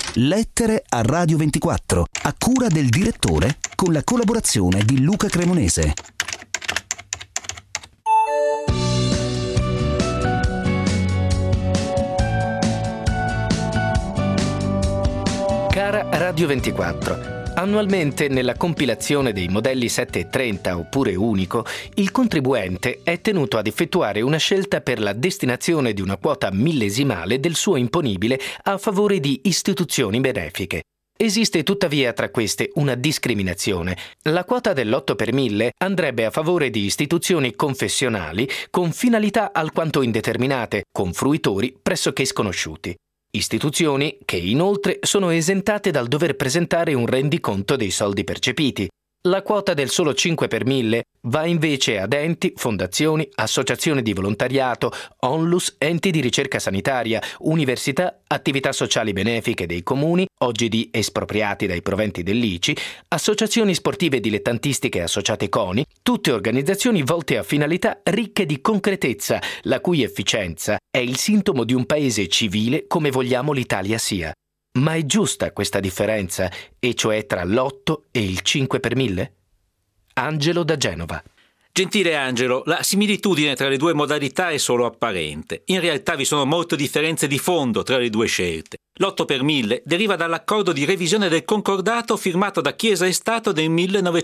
Lettere a Radio 24, a cura del direttore, con la collaborazione di Luca Cremonese. Cara Radio 24, annualmente nella compilazione dei modelli 730 oppure unico, il contribuente è tenuto ad effettuare una scelta per la destinazione di una quota millesimale del suo imponibile a favore di istituzioni benefiche. Esiste tuttavia tra queste una discriminazione. La quota dell'8 per 1000 andrebbe a favore di istituzioni confessionali con finalità alquanto indeterminate, con fruitori pressoché sconosciuti. Istituzioni che inoltre sono esentate dal dover presentare un rendiconto dei soldi percepiti. La quota del solo 5 per 1000 va invece ad enti, fondazioni, associazioni di volontariato, onlus, enti di ricerca sanitaria, università, attività sociali benefiche dei comuni, oggi espropriati dai proventi dell'ICI, associazioni sportive dilettantistiche associate CONI, tutte organizzazioni volte a finalità ricche di concretezza, la cui efficienza è il sintomo di un paese civile come vogliamo l'Italia sia. Ma è giusta questa differenza, e cioè tra l'8 e il 5 per 1000? Angelo da Genova. Gentile Angelo, la similitudine tra le due modalità è solo apparente. In realtà vi sono molte differenze di fondo tra le due scelte. L'8 per 1000 deriva dall'accordo di revisione del concordato firmato da Chiesa e Stato nel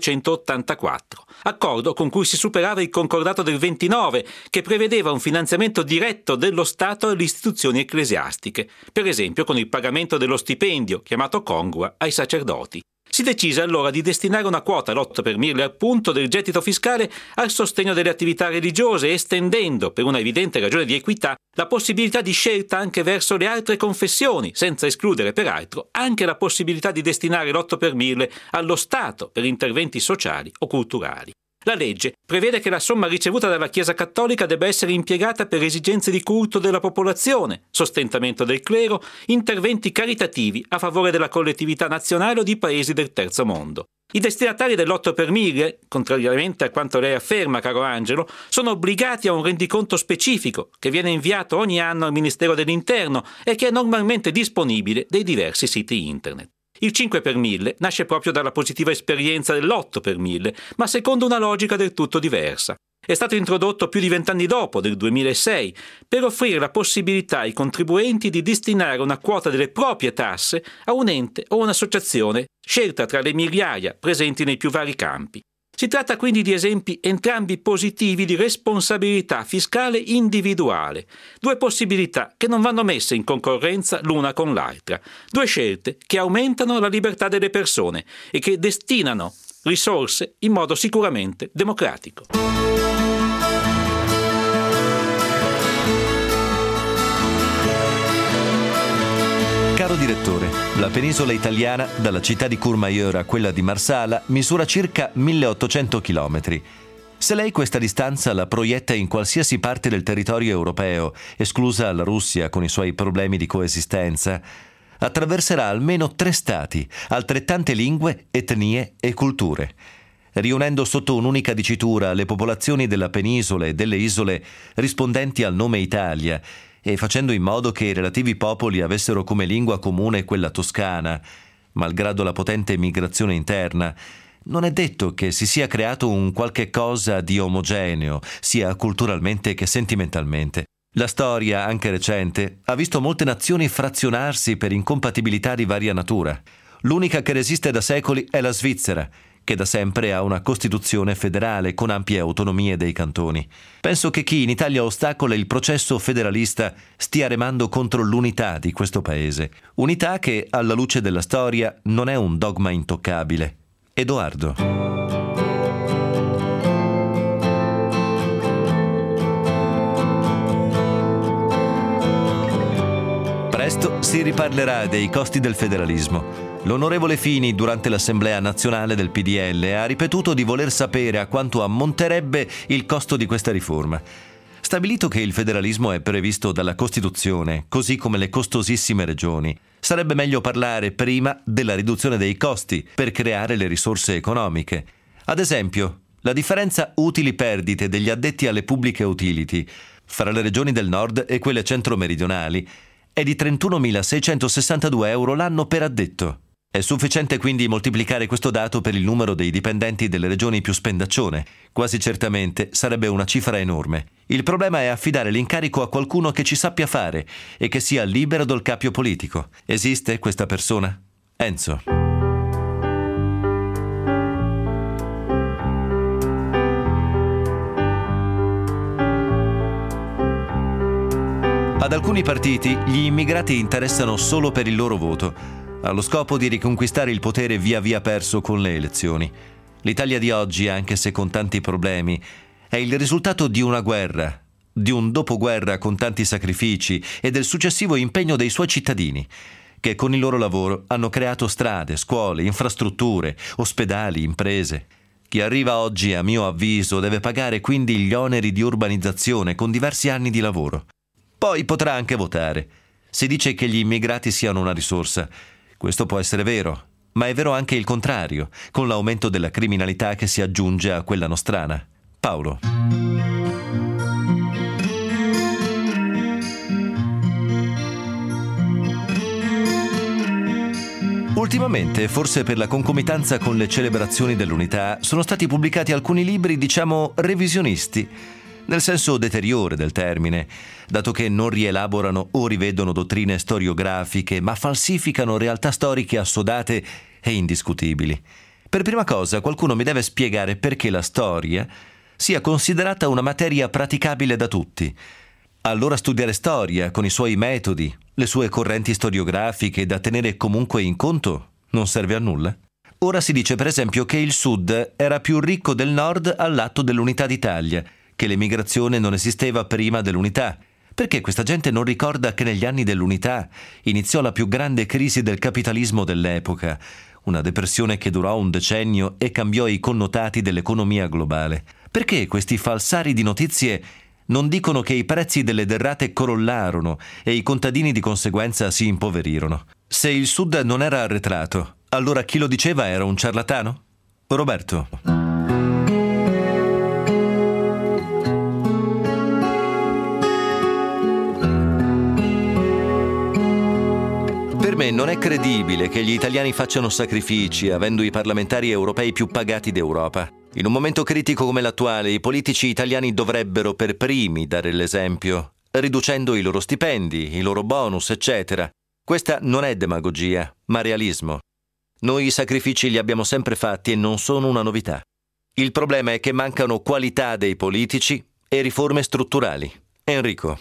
1984. Accordo con cui si superava il concordato del 29, che prevedeva un finanziamento diretto dello Stato alle istituzioni ecclesiastiche, per esempio con il pagamento dello stipendio, chiamato congrua, ai sacerdoti. Si decise allora di destinare una quota, l'8 per 1000 appunto, del gettito fiscale al sostegno delle attività religiose, estendendo, per una evidente ragione di equità, la possibilità di scelta anche verso le altre confessioni, senza escludere peraltro anche la possibilità di destinare l'8 per 1000 allo Stato per interventi sociali o culturali. La legge prevede che la somma ricevuta dalla Chiesa Cattolica debba essere impiegata per esigenze di culto della popolazione, sostentamento del clero, interventi caritativi a favore della collettività nazionale o di paesi del terzo mondo. I destinatari dell'8 per 1000, contrariamente a quanto lei afferma, caro Angelo, sono obbligati a un rendiconto specifico che viene inviato ogni anno al Ministero dell'Interno e che è normalmente disponibile dai diversi siti internet. Il 5 per 1000 nasce proprio dalla positiva esperienza dell'8 per 1000, ma secondo una logica del tutto diversa. È stato introdotto più di 20 anni dopo, nel 2006, per offrire la possibilità ai contribuenti di destinare una quota delle proprie tasse a un ente o un'associazione scelta tra le migliaia presenti nei più vari campi. Si tratta quindi di esempi entrambi positivi di responsabilità fiscale individuale, due possibilità che non vanno messe in concorrenza l'una con l'altra, due scelte che aumentano la libertà delle persone e che destinano risorse in modo sicuramente democratico. Caro direttore, la penisola italiana, dalla città di Courmayeur a quella di Marsala, misura circa 1800 chilometri. Se lei questa distanza la proietta in qualsiasi parte del territorio europeo, esclusa la Russia con i suoi problemi di coesistenza, attraverserà almeno 3 stati, altrettante lingue, etnie e culture. Riunendo sotto un'unica dicitura le popolazioni della penisola e delle isole rispondenti al nome Italia, e facendo in modo che i relativi popoli avessero come lingua comune quella toscana, malgrado la potente migrazione interna, non è detto che si sia creato un qualche cosa di omogeneo, sia culturalmente che sentimentalmente. La storia, anche recente, ha visto molte nazioni frazionarsi per incompatibilità di varia natura. L'unica che resiste da secoli è la Svizzera, che da sempre ha una Costituzione federale con ampie autonomie dei cantoni. Penso che chi in Italia ostacola il processo federalista stia remando contro l'unità di questo paese. Unità che, alla luce della storia, non è un dogma intoccabile. Edoardo. Presto si riparlerà dei costi del federalismo. L'onorevole Fini, durante l'Assemblea nazionale del PDL, ha ripetuto di voler sapere a quanto ammonterebbe il costo di questa riforma. Stabilito che il federalismo è previsto dalla Costituzione, così come le costosissime regioni, sarebbe meglio parlare prima della riduzione dei costi per creare le risorse economiche. Ad esempio, la differenza utili-perdite degli addetti alle pubbliche utility fra le regioni del nord e quelle centro-meridionali è di 31.662 euro l'anno per addetto. È sufficiente quindi moltiplicare questo dato per il numero dei dipendenti delle regioni più spendaccione. Quasi certamente sarebbe una cifra enorme. Il problema è affidare l'incarico a qualcuno che ci sappia fare e che sia libero dal cappio politico. Esiste questa persona? Enzo. Ad alcuni partiti gli immigrati interessano solo per il loro voto, allo scopo di riconquistare il potere via via perso con le elezioni. L'Italia di oggi, anche se con tanti problemi, è il risultato di una guerra, di un dopoguerra con tanti sacrifici e del successivo impegno dei suoi cittadini, che con il loro lavoro hanno creato strade, scuole, infrastrutture, ospedali, imprese. Chi arriva oggi, a mio avviso, deve pagare quindi gli oneri di urbanizzazione con diversi anni di lavoro. Poi potrà anche votare. Si dice che gli immigrati siano una risorsa. Questo può essere vero, ma è vero anche il contrario, con l'aumento della criminalità che si aggiunge a quella nostrana. Paolo. Ultimamente, forse per la concomitanza con le celebrazioni dell'unità, sono stati pubblicati alcuni libri, diciamo, revisionisti, nel senso deteriore del termine, dato che non rielaborano o rivedono dottrine storiografiche, ma falsificano realtà storiche assodate e indiscutibili. Per prima cosa, qualcuno mi deve spiegare perché la storia sia considerata una materia praticabile da tutti. Allora studiare storia, con i suoi metodi, le sue correnti storiografiche da tenere comunque in conto, non serve a nulla? Ora si dice per esempio che il Sud era più ricco del Nord all'atto dell'unità d'Italia, che l'emigrazione non esisteva prima dell'unità. Perché questa gente non ricorda che negli anni dell'unità iniziò la più grande crisi del capitalismo dell'epoca, una depressione che durò un decennio e cambiò i connotati dell'economia globale? Perché questi falsari di notizie non dicono che i prezzi delle derrate crollarono e i contadini di conseguenza si impoverirono? Se il Sud non era arretrato, allora chi lo diceva era un ciarlatano? Roberto. Per me non è credibile che gli italiani facciano sacrifici avendo i parlamentari europei più pagati d'Europa. In un momento critico come l'attuale, i politici italiani dovrebbero per primi dare l'esempio, riducendo i loro stipendi, i loro bonus, eccetera. Questa non è demagogia, ma realismo. Noi i sacrifici li abbiamo sempre fatti e non sono una novità. Il problema è che mancano qualità dei politici e riforme strutturali. Enrico.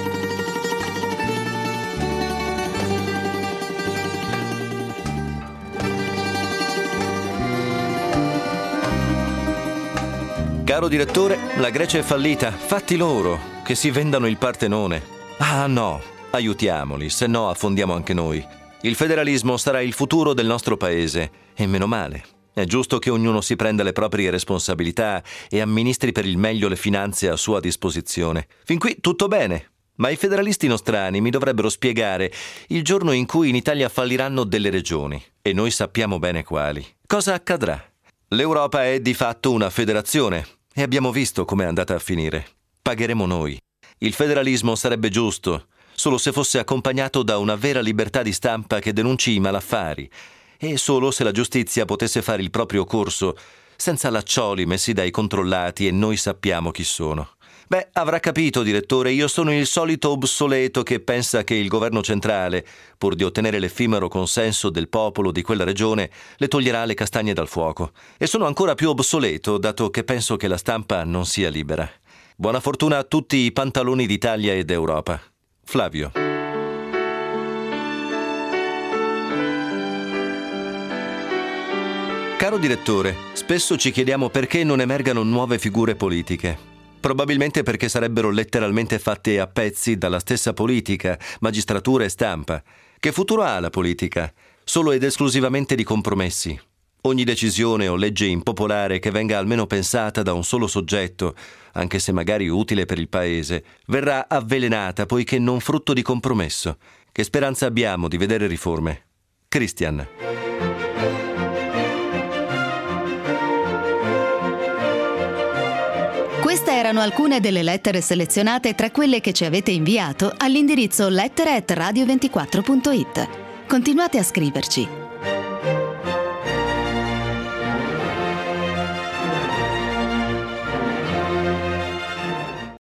Caro direttore, la Grecia è fallita, fatti loro, che si vendano il Partenone. Ah no, aiutiamoli, se no affondiamo anche noi. Il federalismo sarà il futuro del nostro paese, e meno male. È giusto che ognuno si prenda le proprie responsabilità e amministri per il meglio le finanze a sua disposizione. Fin qui tutto bene, ma i federalisti nostrani mi dovrebbero spiegare il giorno in cui in Italia falliranno delle regioni, e noi sappiamo bene quali. Cosa accadrà? L'Europa è di fatto una federazione e abbiamo visto com'è andata a finire. Pagheremo noi. Il federalismo sarebbe giusto solo se fosse accompagnato da una vera libertà di stampa che denunci i malaffari e solo se la giustizia potesse fare il proprio corso senza laccioli messi dai controllati e noi sappiamo chi sono. Beh, avrà capito, direttore, io sono il solito obsoleto che pensa che il governo centrale, pur di ottenere l'effimero consenso del popolo di quella regione, le toglierà le castagne dal fuoco. E sono ancora più obsoleto, dato che penso che la stampa non sia libera. Buona fortuna a tutti i pantaloni d'Italia e d'Europa. Flavio. Caro direttore, spesso ci chiediamo perché non emergano nuove figure politiche. Probabilmente perché sarebbero letteralmente fatte a pezzi dalla stessa politica, magistratura e stampa. Che futuro ha la politica? Solo ed esclusivamente di compromessi. Ogni decisione o legge impopolare che venga almeno pensata da un solo soggetto, anche se magari utile per il paese, verrà avvelenata poiché non frutto di compromesso. Che speranza abbiamo di vedere riforme? Christian. Questa è erano alcune delle lettere selezionate tra quelle che ci avete inviato all'indirizzo lettere@radio24.it. Continuate a scriverci.